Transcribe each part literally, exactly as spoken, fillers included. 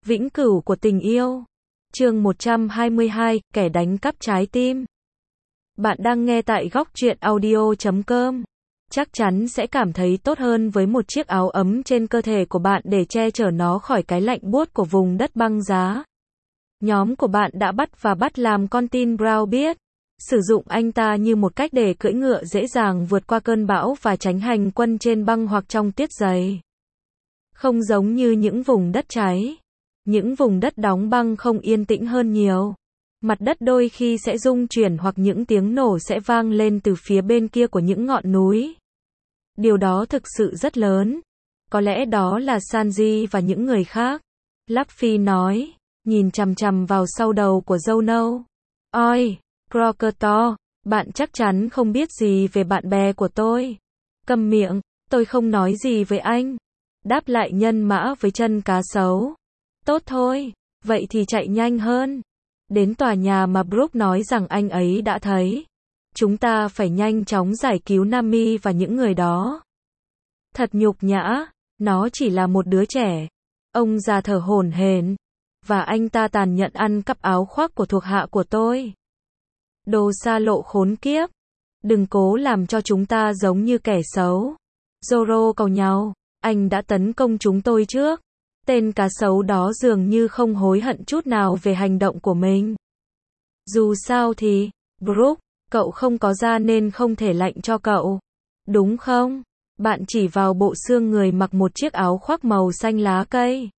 Vĩnh cửu của tình yêu. Chương một trăm hai mươi hai, kẻ đánh cắp trái tim. Bạn đang nghe tại góc truyện audio chấm com. Chắc chắn sẽ cảm thấy tốt hơn với một chiếc áo ấm trên cơ thể của bạn để che chở nó khỏi cái lạnh buốt của vùng đất băng giá. Nhóm của bạn đã bắt và bắt làm con tin Brown biết sử dụng anh ta như một cách để cưỡi ngựa dễ dàng vượt qua cơn bão và tránh hành quân trên băng hoặc trong tuyết dày. Không giống như những vùng đất cháy, những vùng đất đóng băng không yên tĩnh hơn nhiều. Mặt đất đôi khi sẽ rung chuyển hoặc những tiếng nổ sẽ vang lên từ phía bên kia của những ngọn núi. Điều đó thực sự rất lớn. Có lẽ đó là Sanji và những người khác. Luffy nói, nhìn chằm chằm vào sau đầu của dâu nâu. Oi, Crocodile, bạn chắc chắn không biết gì về bạn bè của tôi. Câm miệng, tôi không nói gì với anh. Đáp lại nhân mã với chân cá sấu. Tốt thôi, vậy thì chạy nhanh hơn. Đến tòa nhà mà Brook nói rằng anh ấy đã thấy. Chúng ta phải nhanh chóng giải cứu Nami và những người đó. Thật nhục nhã, nó chỉ là một đứa trẻ. Ông già thở hổn hển. Và anh ta tàn nhẫn ăn cắp áo khoác của thuộc hạ của tôi. Đồ xa lộ khốn kiếp. Đừng cố làm cho chúng ta giống như kẻ xấu. Zoro cầu nhau. Anh đã tấn công chúng tôi trước. Tên cá sấu đó dường như không hối hận chút nào về hành động của mình. Dù sao thì, Brook, cậu không có da nên không thể lạnh cho cậu. Đúng không? Bạn chỉ vào bộ xương người mặc một chiếc áo khoác màu xanh lá cây.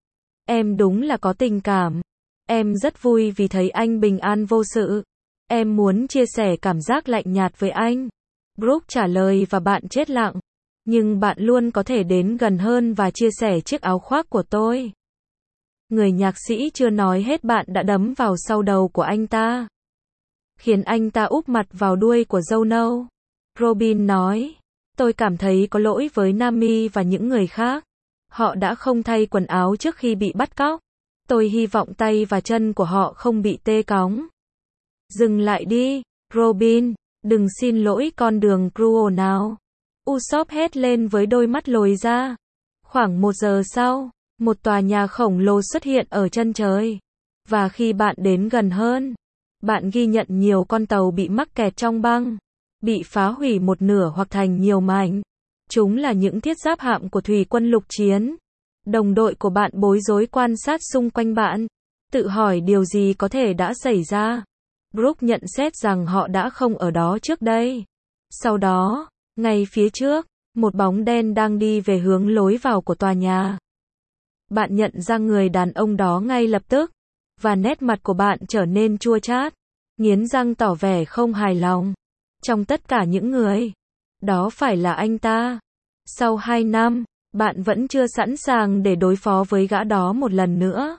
Em đúng là có tình cảm. Em rất vui vì thấy anh bình an vô sự. Em muốn chia sẻ cảm giác lạnh nhạt với anh. Brook trả lời và bạn chết lặng. Nhưng bạn luôn có thể đến gần hơn và chia sẻ chiếc áo khoác của tôi. Người nhạc sĩ chưa nói hết bạn đã đấm vào sau đầu của anh ta. Khiến anh ta úp mặt vào đuôi của dâu nâu. Robin nói, tôi cảm thấy có lỗi với Nami và những người khác. Họ đã không thay quần áo trước khi bị bắt cóc. Tôi hy vọng tay và chân của họ không bị tê cóng. Dừng lại đi, Robin, đừng xin lỗi con đường cruel nào. Usopp hét lên với đôi mắt lồi ra. Khoảng một giờ sau, một tòa nhà khổng lồ xuất hiện ở chân trời. Và khi bạn đến gần hơn, bạn ghi nhận nhiều con tàu bị mắc kẹt trong băng, bị phá hủy một nửa hoặc thành nhiều mảnh. Chúng là những thiết giáp hạm của thủy quân lục chiến. Đồng đội của bạn bối rối quan sát xung quanh bạn, tự hỏi điều gì có thể đã xảy ra. Brook nhận xét rằng họ đã không ở đó trước đây. Sau đó, ngay phía trước, một bóng đen đang đi về hướng lối vào của tòa nhà. Bạn nhận ra người đàn ông đó ngay lập tức, và nét mặt của bạn trở nên chua chát, nghiến răng tỏ vẻ không hài lòng. Trong tất cả những người, đó phải là anh ta. Sau hai năm, bạn vẫn chưa sẵn sàng để đối phó với gã đó một lần nữa.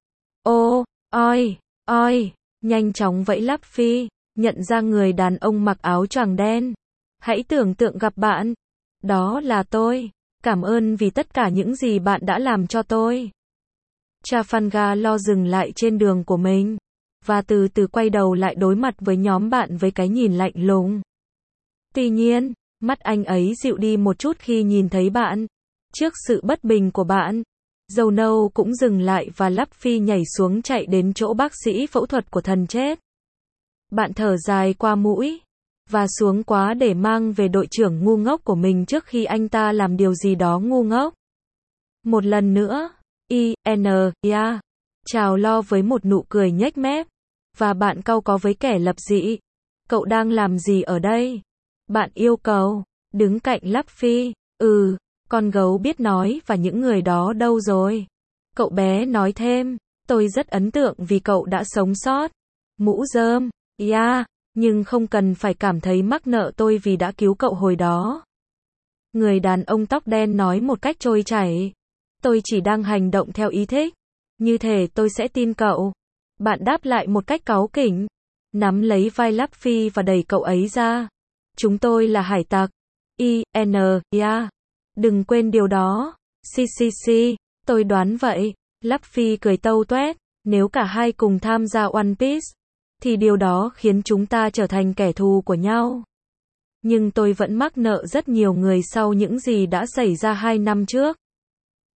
Ô, oi, oi, nhanh chóng vẫy Luffy, nhận ra người đàn ông mặc áo choàng đen. Hãy tưởng tượng gặp bạn. Đó là tôi. Cảm ơn vì tất cả những gì bạn đã làm cho tôi. Trafalgar lo dừng lại trên đường của mình. Và từ từ quay đầu lại đối mặt với nhóm bạn với cái nhìn lạnh lùng. Tuy nhiên, mắt anh ấy dịu đi một chút khi nhìn thấy bạn. Trước sự bất bình của bạn, dâu nâu cũng dừng lại và Luffy nhảy xuống chạy đến chỗ bác sĩ phẫu thuật của thần chết. Bạn thở dài qua mũi. Và xuống quá để mang về đội trưởng ngu ngốc của mình trước khi anh ta làm điều gì đó ngu ngốc. Một lần nữa, I N A chào lo với một nụ cười nhếch mép. Và bạn cau có với kẻ lập dị. Cậu đang làm gì ở đây? Bạn yêu cầu, đứng cạnh Luffy. Ừ, con gấu biết nói và những người đó đâu rồi? Cậu bé nói thêm, tôi rất ấn tượng vì cậu đã sống sót. Mũ rơm, yeah. Nhưng không cần phải cảm thấy mắc nợ tôi vì đã cứu cậu hồi đó. Người đàn ông tóc đen nói một cách trôi chảy. Tôi chỉ đang hành động theo ý thích. Như thể tôi sẽ tin cậu. Bạn đáp lại một cách cáu kỉnh. Nắm lấy vai Luffy và đẩy cậu ấy ra. Chúng tôi là hải tặc. I N A Đừng quên điều đó. Xì xì xì. Tôi đoán vậy. Luffy cười tâu toét. Nếu cả hai cùng tham gia One Piece, thì điều đó khiến chúng ta trở thành kẻ thù của nhau. Nhưng tôi vẫn mắc nợ rất nhiều người sau những gì đã xảy ra hai năm trước.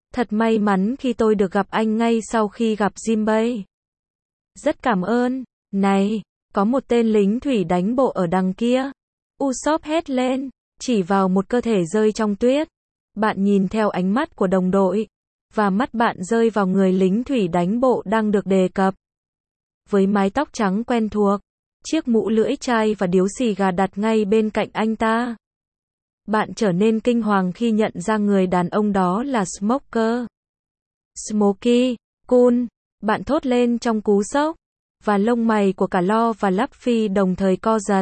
Thật may mắn khi tôi được gặp anh ngay sau khi gặp Jinbei. Rất cảm ơn. Này, có một tên lính thủy đánh bộ ở đằng kia. Usopp hét lên, chỉ vào một cơ thể rơi trong tuyết. Bạn nhìn theo ánh mắt của đồng đội, và mắt bạn rơi vào người lính thủy đánh bộ đang được đề cập. Với mái tóc trắng quen thuộc, chiếc mũ lưỡi chai và điếu xì gà đặt ngay bên cạnh anh ta. Bạn trở nên kinh hoàng khi nhận ra người đàn ông đó là Smoker. Smokey, cool, bạn thốt lên trong cú sốc, và lông mày của cả Lo và Luffy đồng thời co giật.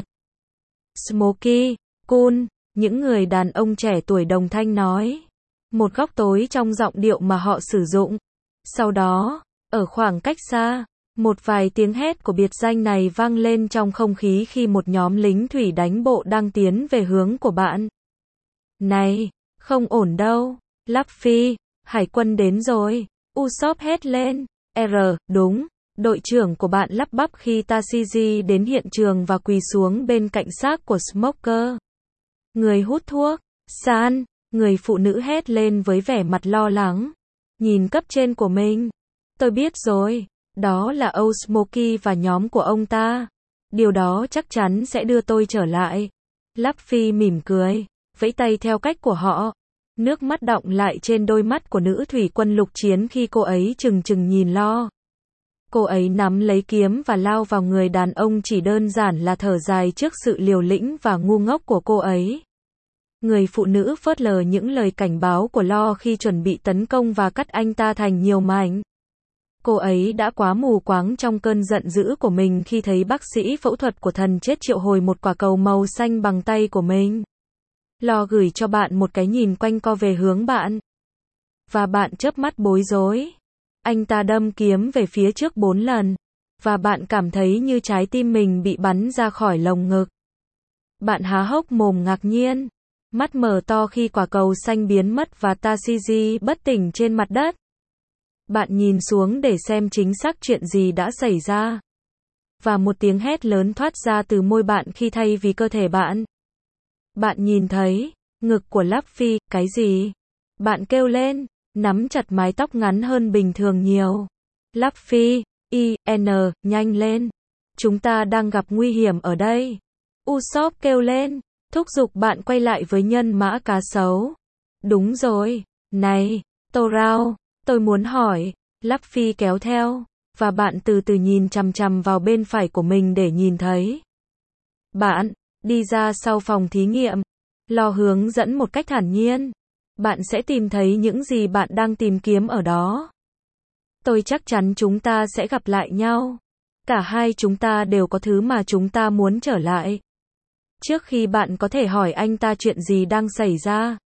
Smokey, cool, những người đàn ông trẻ tuổi đồng thanh nói. Một góc tối trong giọng điệu mà họ sử dụng. Sau đó, ở khoảng cách xa, một vài tiếng hét của biệt danh này vang lên trong không khí khi một nhóm lính thủy đánh bộ đang tiến về hướng của bạn. Này, không ổn đâu. Luffy, hải quân đến rồi. Usopp hét lên. R, đúng. Đội trưởng của bạn lắp bắp khi Tashigi đến hiện trường và quỳ xuống bên cạnh xác của Smoker. Người hút thuốc. San, người phụ nữ hét lên với vẻ mặt lo lắng. Nhìn cấp trên của mình. Tôi biết rồi. Đó là Old Smokey và nhóm của ông ta. Điều đó chắc chắn sẽ đưa tôi trở lại. Luffy mỉm cười, vẫy tay theo cách của họ. Nước mắt đọng lại trên đôi mắt của nữ thủy quân lục chiến khi cô ấy trừng trừng nhìn Lo. Cô ấy nắm lấy kiếm và lao vào người đàn ông chỉ đơn giản là thở dài trước sự liều lĩnh và ngu ngốc của cô ấy. Người phụ nữ phớt lờ những lời cảnh báo của Lo khi chuẩn bị tấn công và cắt anh ta thành nhiều mảnh. Cô ấy đã quá mù quáng trong cơn giận dữ của mình khi thấy bác sĩ phẫu thuật của thần chết triệu hồi một quả cầu màu xanh bằng tay của mình. Lo gửi cho bạn một cái nhìn quanh co về hướng bạn. Và bạn chớp mắt bối rối. Anh ta đâm kiếm về phía trước bốn lần. Và bạn cảm thấy như trái tim mình bị bắn ra khỏi lồng ngực. Bạn há hốc mồm ngạc nhiên. Mắt mở to khi quả cầu xanh biến mất và Tashigi bất tỉnh trên mặt đất. Bạn nhìn xuống để xem chính xác chuyện gì đã xảy ra. Và một tiếng hét lớn thoát ra từ môi bạn khi thay vì cơ thể bạn. Bạn nhìn thấy ngực của Luffy, cái gì? Bạn kêu lên, nắm chặt mái tóc ngắn hơn bình thường nhiều. Luffy, I N, nhanh lên. Chúng ta đang gặp nguy hiểm ở đây. Usopp kêu lên, thúc giục bạn quay lại với nhân mã cá sấu. Đúng rồi, này, Torao, tôi muốn hỏi. Luffy kéo theo, và bạn từ từ nhìn chằm chằm vào bên phải của mình để nhìn thấy. Bạn, đi ra sau phòng thí nghiệm. Lo hướng dẫn một cách thản nhiên. Bạn sẽ tìm thấy những gì bạn đang tìm kiếm ở đó. Tôi chắc chắn chúng ta sẽ gặp lại nhau. Cả hai chúng ta đều có thứ mà chúng ta muốn trở lại. Trước khi bạn có thể hỏi anh ta chuyện gì đang xảy ra.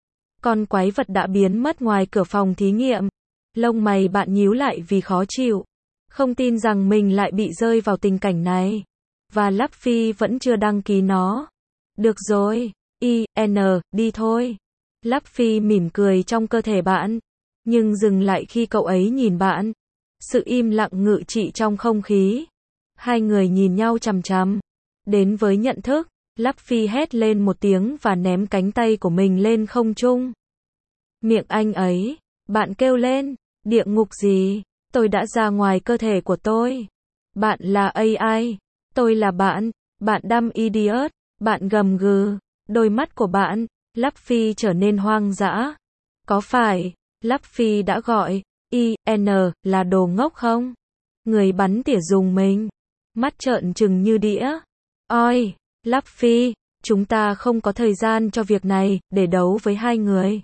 Con quái vật đã biến mất ngoài cửa phòng thí nghiệm. Lông mày bạn nhíu lại vì khó chịu. Không tin rằng mình lại bị rơi vào tình cảnh này. Và Luffy vẫn chưa đăng ký nó. Được rồi, I N, đi thôi. Luffy mỉm cười trong cơ thể bạn. Nhưng dừng lại khi cậu ấy nhìn bạn. Sự im lặng ngự trị trong không khí. Hai người nhìn nhau chằm chằm. Đến với nhận thức, Luffy hét lên một tiếng và ném cánh tay của mình lên không trung. Miệng anh ấy. Bạn kêu lên. Địa ngục gì? Tôi đã ra ngoài cơ thể của tôi. Bạn là A I. Tôi là bạn. Bạn dumb idiot. Bạn gầm gừ. Đôi mắt của bạn, Luffy trở nên hoang dã. Có phải, Luffy đã gọi, I N, là đồ ngốc không? Người bắn tỉa dùng mình. Mắt trợn trừng như đĩa. Oi, Luffy, chúng ta không có thời gian cho việc này, để đấu với hai người.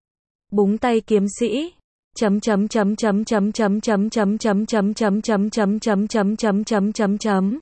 Búng tay kiếm sĩ. Chấm chấm chấm chấm chấm chấm chấm chấm chấm chấm chấm chấm chấm chấm chấm chấm chấm chấm chấm.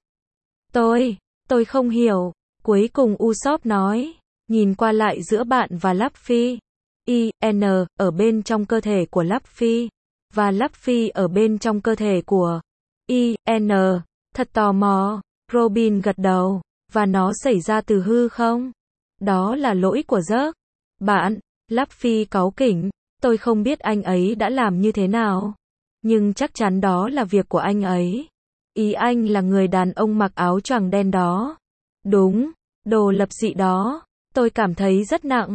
Tôi, tôi không hiểu. Cuối cùng Usopp nói, nhìn qua lại giữa bạn và Luffy. I N, ở bên trong cơ thể của Luffy. Và Luffy ở bên trong cơ thể của I N. Thật tò mò. Robin gật đầu. Và nó xảy ra từ hư không? Đó là lỗi của giấc. Bạn, Luffy cáu kỉnh. Tôi không biết anh ấy đã làm như thế nào. Nhưng chắc chắn đó là việc của anh ấy. Ý anh là người đàn ông mặc áo choàng đen đó. Đúng, đồ lập dị đó. Tôi cảm thấy rất nặng.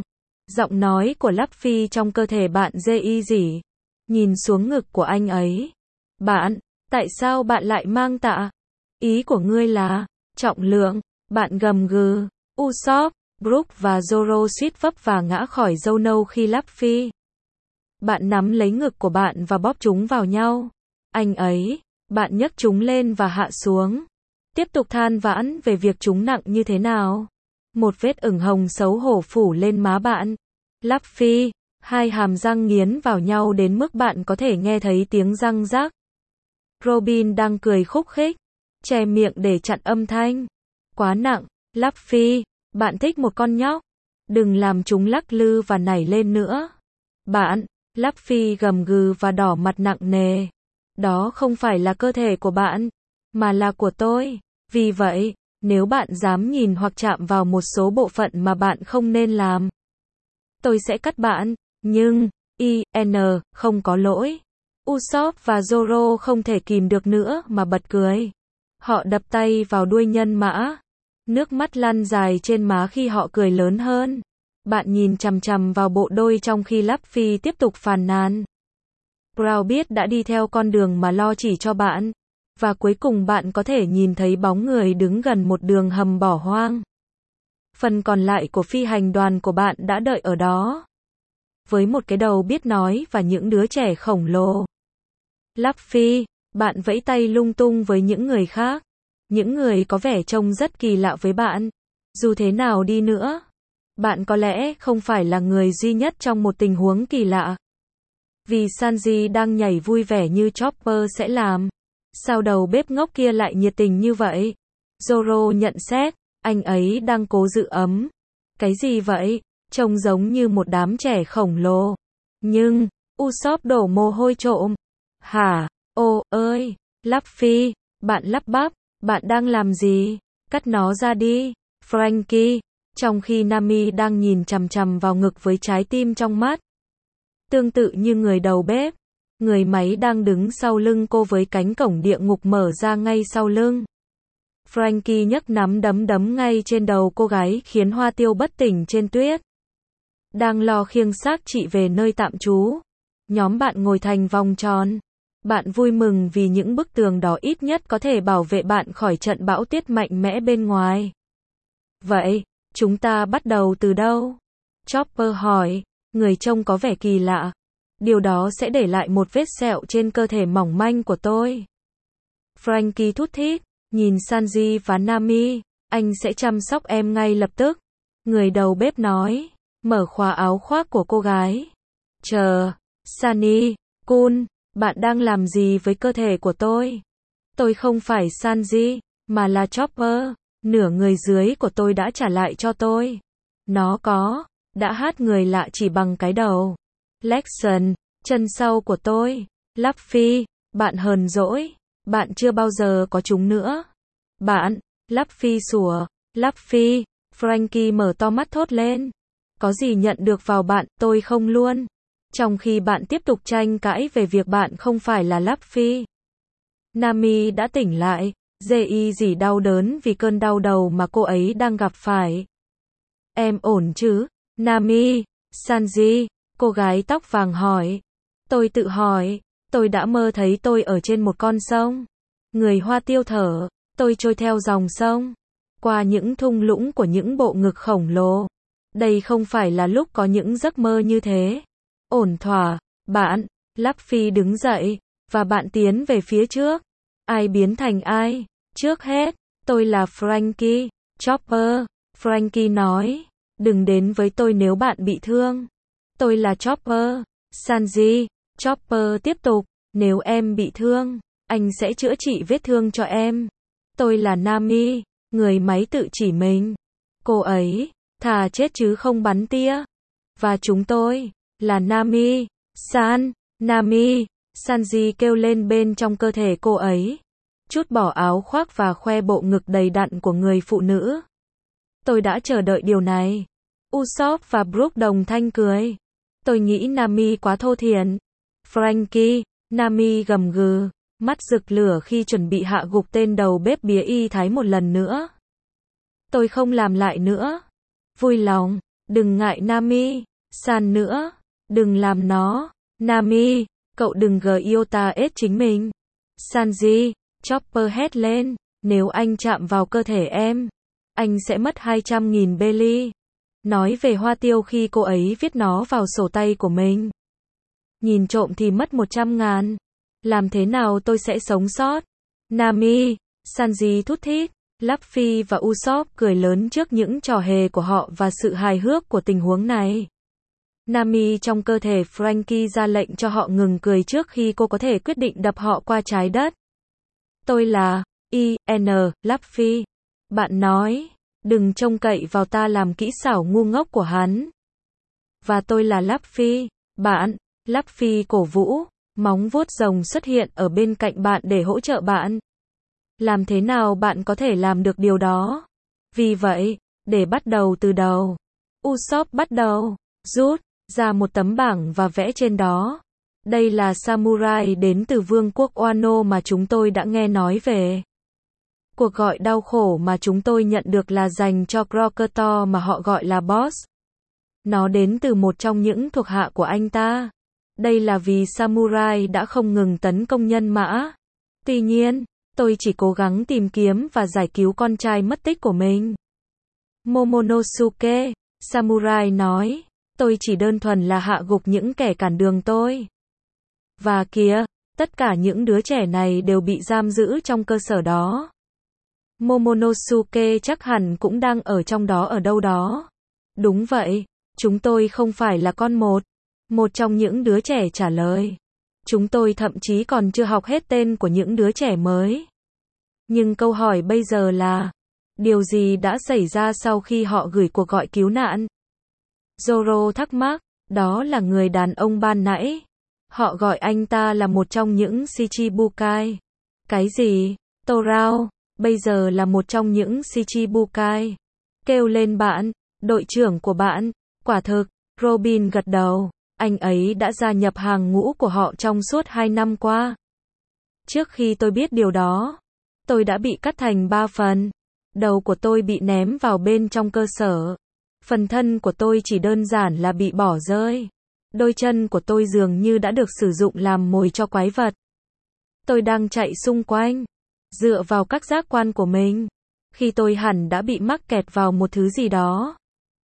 Giọng nói của Luffy trong cơ thể bạn dê y dỉ. Nhìn xuống ngực của anh ấy. Bạn, tại sao bạn lại mang tạ? Ý của ngươi là, trọng lượng, bạn gầm gừ. Usopp, Brook và Zoro suýt vấp và ngã khỏi dâu nâu khi Luffy. Bạn nắm lấy ngực của bạn và bóp chúng vào nhau. Anh ấy, bạn nhấc chúng lên và hạ xuống. Tiếp tục than vãn về việc chúng nặng như thế nào. Một vết ửng hồng xấu hổ phủ lên má bạn. Luffy, hai hàm răng nghiến vào nhau đến mức bạn có thể nghe thấy tiếng răng rác. Robin đang cười khúc khích, che miệng để chặn âm thanh. Quá nặng, Luffy, bạn thích một con nhóc. Đừng làm chúng lắc lư và nảy lên nữa. Bạn, Luffy gầm gừ và đỏ mặt nặng nề. Đó không phải là cơ thể của bạn, mà là của tôi. Vì vậy, nếu bạn dám nhìn hoặc chạm vào một số bộ phận mà bạn không nên làm, tôi sẽ cắt bạn. Nhưng, i en không có lỗi. Usopp và Zoro không thể kìm được nữa mà bật cười. Họ đập tay vào đuôi nhân mã. Nước mắt lăn dài trên má khi họ cười lớn hơn. Bạn nhìn chằm chằm vào bộ đôi trong khi Luffy tiếp tục phàn nàn. Brown biết đã đi theo con đường mà lo chỉ cho bạn. Và cuối cùng bạn có thể nhìn thấy bóng người đứng gần một đường hầm bỏ hoang. Phần còn lại của phi hành đoàn của bạn đã đợi ở đó. Với một cái đầu biết nói và những đứa trẻ khổng lồ. Luffy, bạn vẫy tay lung tung với những người khác. Những người có vẻ trông rất kỳ lạ với bạn. Dù thế nào đi nữa, bạn có lẽ không phải là người duy nhất trong một tình huống kỳ lạ. Vì Sanji đang nhảy vui vẻ như Chopper sẽ làm. Sao đầu bếp ngốc kia lại nhiệt tình như vậy? Zoro nhận xét, anh ấy đang cố giữ ấm. Cái gì vậy? Trông giống như một đám trẻ khổng lồ. Nhưng, Usopp đổ mồ hôi trộm. Hả? Ô, ơi, Luffy, bạn lắp bắp, bạn đang làm gì? Cắt nó ra đi, Franky. Trong khi Nami đang nhìn chằm chằm vào ngực với trái tim trong mắt. Tương tự như người đầu bếp, người máy đang đứng sau lưng cô với cánh cổng địa ngục mở ra ngay sau lưng. Franky nhấc nắm đấm đấm ngay trên đầu cô gái khiến Hoa Tiêu bất tỉnh trên tuyết. Đang lo khiêng xác chị về nơi tạm trú. Nhóm bạn ngồi thành vòng tròn. Bạn vui mừng vì những bức tường đó ít nhất có thể bảo vệ bạn khỏi trận bão tuyết mạnh mẽ bên ngoài. Vậy, chúng ta bắt đầu từ đâu? Chopper hỏi, người trông có vẻ kỳ lạ. Điều đó sẽ để lại một vết sẹo trên cơ thể mỏng manh của tôi. Franky thút thít, nhìn Sanji và Nami, anh sẽ chăm sóc em ngay lập tức. Người đầu bếp nói, mở khóa áo khoác của cô gái. Chờ, Sunny, Kun, bạn đang làm gì với cơ thể của tôi? Tôi không phải Sanji, mà là Chopper, nửa người dưới của tôi đã trả lại cho tôi. Nó có, đã hát người lạ chỉ bằng cái đầu. Lexon, chân sau của tôi. Luffy, bạn hờn dỗi, bạn chưa bao giờ có chúng nữa. Bạn, Luffy sủa, Luffy, Franky mở to mắt thốt lên. Có gì nhận được vào bạn, tôi không luôn. Trong khi bạn tiếp tục tranh cãi về việc bạn không phải là Luffy. Nami đã tỉnh lại, dê y dỉ đau đớn vì cơn đau đầu mà cô ấy đang gặp phải. Em ổn chứ, Nami? Sanji, cô gái tóc vàng hỏi. Tôi tự hỏi, tôi đã mơ thấy tôi ở trên một con sông. Người Hoa Tiêu thở, tôi trôi theo dòng sông, qua những thung lũng của những bộ ngực khổng lồ. Đây không phải là lúc có những giấc mơ như thế. Ổn thỏa, bạn. Luffy đứng dậy, và bạn tiến về phía trước. Ai biến thành ai? Trước hết, tôi là Franky. Chopper, Franky nói. Đừng đến với tôi nếu bạn bị thương. Tôi là Chopper. Sanji, Chopper tiếp tục. Nếu em bị thương, anh sẽ chữa trị vết thương cho em. Tôi là Nami, người máy tự chỉ mình. Cô ấy, thà chết chứ không bắn tia. Và chúng tôi, là Nami, San, Nami, Sanji kêu lên bên trong cơ thể cô ấy. Trút bỏ áo khoác và khoe bộ ngực đầy đặn của người phụ nữ. Tôi đã chờ đợi điều này. Usopp và Brook đồng thanh cười. Tôi nghĩ Nami quá thô thiển. Franky, Nami gầm gừ, mắt rực lửa khi chuẩn bị hạ gục tên đầu bếp bía y thái một lần nữa. Tôi không làm lại nữa. Vui lòng, đừng ngại Nami, San nữa. Đừng làm nó. Nami, cậu đừng gờ yêu ta ết chính mình. Sanji, Chopper hét lên. Nếu anh chạm vào cơ thể em, anh sẽ mất hai trăm nghìn belly. Nói về hoa tiêu khi cô ấy viết nó vào sổ tay của mình. Nhìn trộm thì mất một trăm ngàn. Làm thế nào tôi sẽ sống sót? Nami, Sanji thút thít. Luffy và Usopp cười lớn trước những trò hề của họ và sự hài hước của tình huống này. Nami trong cơ thể Franky ra lệnh cho họ ngừng cười trước khi cô có thể quyết định đập họ qua trái đất. Tôi là I N Luffy. Bạn nói, đừng trông cậy vào ta làm kỹ xảo ngu ngốc của hắn. Và tôi là Luffy. Bạn, Luffy cổ vũ, móng vuốt rồng xuất hiện ở bên cạnh bạn để hỗ trợ bạn. Làm thế nào bạn có thể làm được điều đó? Vì vậy, để bắt đầu từ đầu, Usopp bắt đầu rút ra một tấm bảng và vẽ trên đó. Đây là samurai đến từ vương quốc Wano mà chúng tôi đã nghe nói về. Cuộc gọi đau khổ mà chúng tôi nhận được là dành cho Crocodile mà họ gọi là Boss. Nó đến từ một trong những thuộc hạ của anh ta. Đây là vì samurai đã không ngừng tấn công nhân mã. Tuy nhiên, tôi chỉ cố gắng tìm kiếm và giải cứu con trai mất tích của mình. Momonosuke, samurai nói, tôi chỉ đơn thuần là hạ gục những kẻ cản đường tôi. Và kìa, tất cả những đứa trẻ này đều bị giam giữ trong cơ sở đó. Momonosuke chắc hẳn cũng đang ở trong đó ở đâu đó. Đúng vậy, chúng tôi không phải là con một. Một trong những đứa trẻ trả lời. Chúng tôi thậm chí còn chưa học hết tên của những đứa trẻ mới. Nhưng câu hỏi bây giờ là, điều gì đã xảy ra sau khi họ gửi cuộc gọi cứu nạn? Zoro thắc mắc, đó là người đàn ông ban nãy. Họ gọi anh ta là một trong những Shichibukai. Cái gì? Torao, bây giờ là một trong những Shichibukai. Kêu lên bạn, đội trưởng của bạn. Quả thực, Robin gật đầu. Anh ấy đã gia nhập hàng ngũ của họ trong suốt hai năm qua. Trước khi tôi biết điều đó, tôi đã bị cắt thành ba phần. Đầu của tôi bị ném vào bên trong cơ sở. Phần thân của tôi chỉ đơn giản là bị bỏ rơi. Đôi chân của tôi dường như đã được sử dụng làm mồi cho quái vật. Tôi đang chạy xung quanh, dựa vào các giác quan của mình, khi tôi hẳn đã bị mắc kẹt vào một thứ gì đó.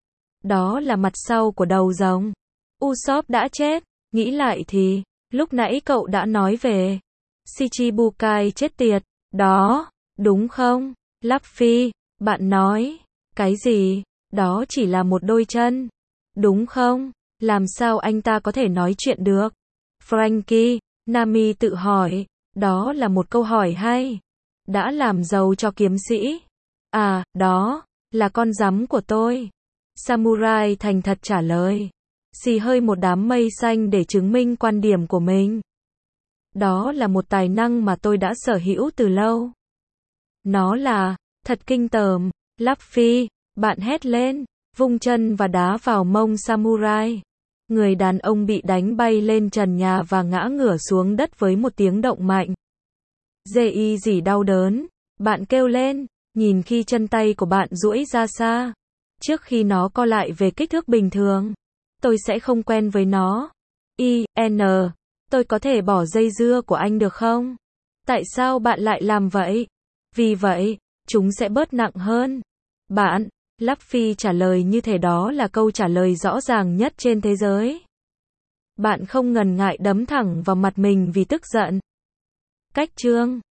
Đó là mặt sau của đầu rồng. Usopp đã chết, nghĩ lại thì, lúc nãy cậu đã nói về Shichibukai chết tiệt, đó, đúng không? Luffy, bạn nói, cái gì? Đó chỉ là một đôi chân, đúng không? Làm sao anh ta có thể nói chuyện được? Franky, Nami tự hỏi, đó là một câu hỏi hay. Đã làm giàu cho kiếm sĩ. À, đó, là con rắm của tôi. Samurai thành thật trả lời. Xì hơi một đám mây xanh để chứng minh quan điểm của mình. Đó là một tài năng mà tôi đã sở hữu từ lâu. Nó là, thật kinh tởm. Luffy, bạn hét lên, vung chân và đá vào mông samurai. Người đàn ông bị đánh bay lên trần nhà và ngã ngửa xuống đất với một tiếng động mạnh. Dê y dỉ đau đớn. Bạn kêu lên, nhìn khi chân tay của bạn duỗi ra xa. Trước khi nó co lại về kích thước bình thường. Tôi sẽ không quen với nó. I N Tôi có thể bỏ dây dưa của anh được không? Tại sao bạn lại làm vậy? Vì vậy, chúng sẽ bớt nặng hơn. Bạn, Luffy trả lời như thể đó là câu trả lời rõ ràng nhất trên thế giới. Bạn không ngần ngại đấm thẳng vào mặt mình vì tức giận. Cách chương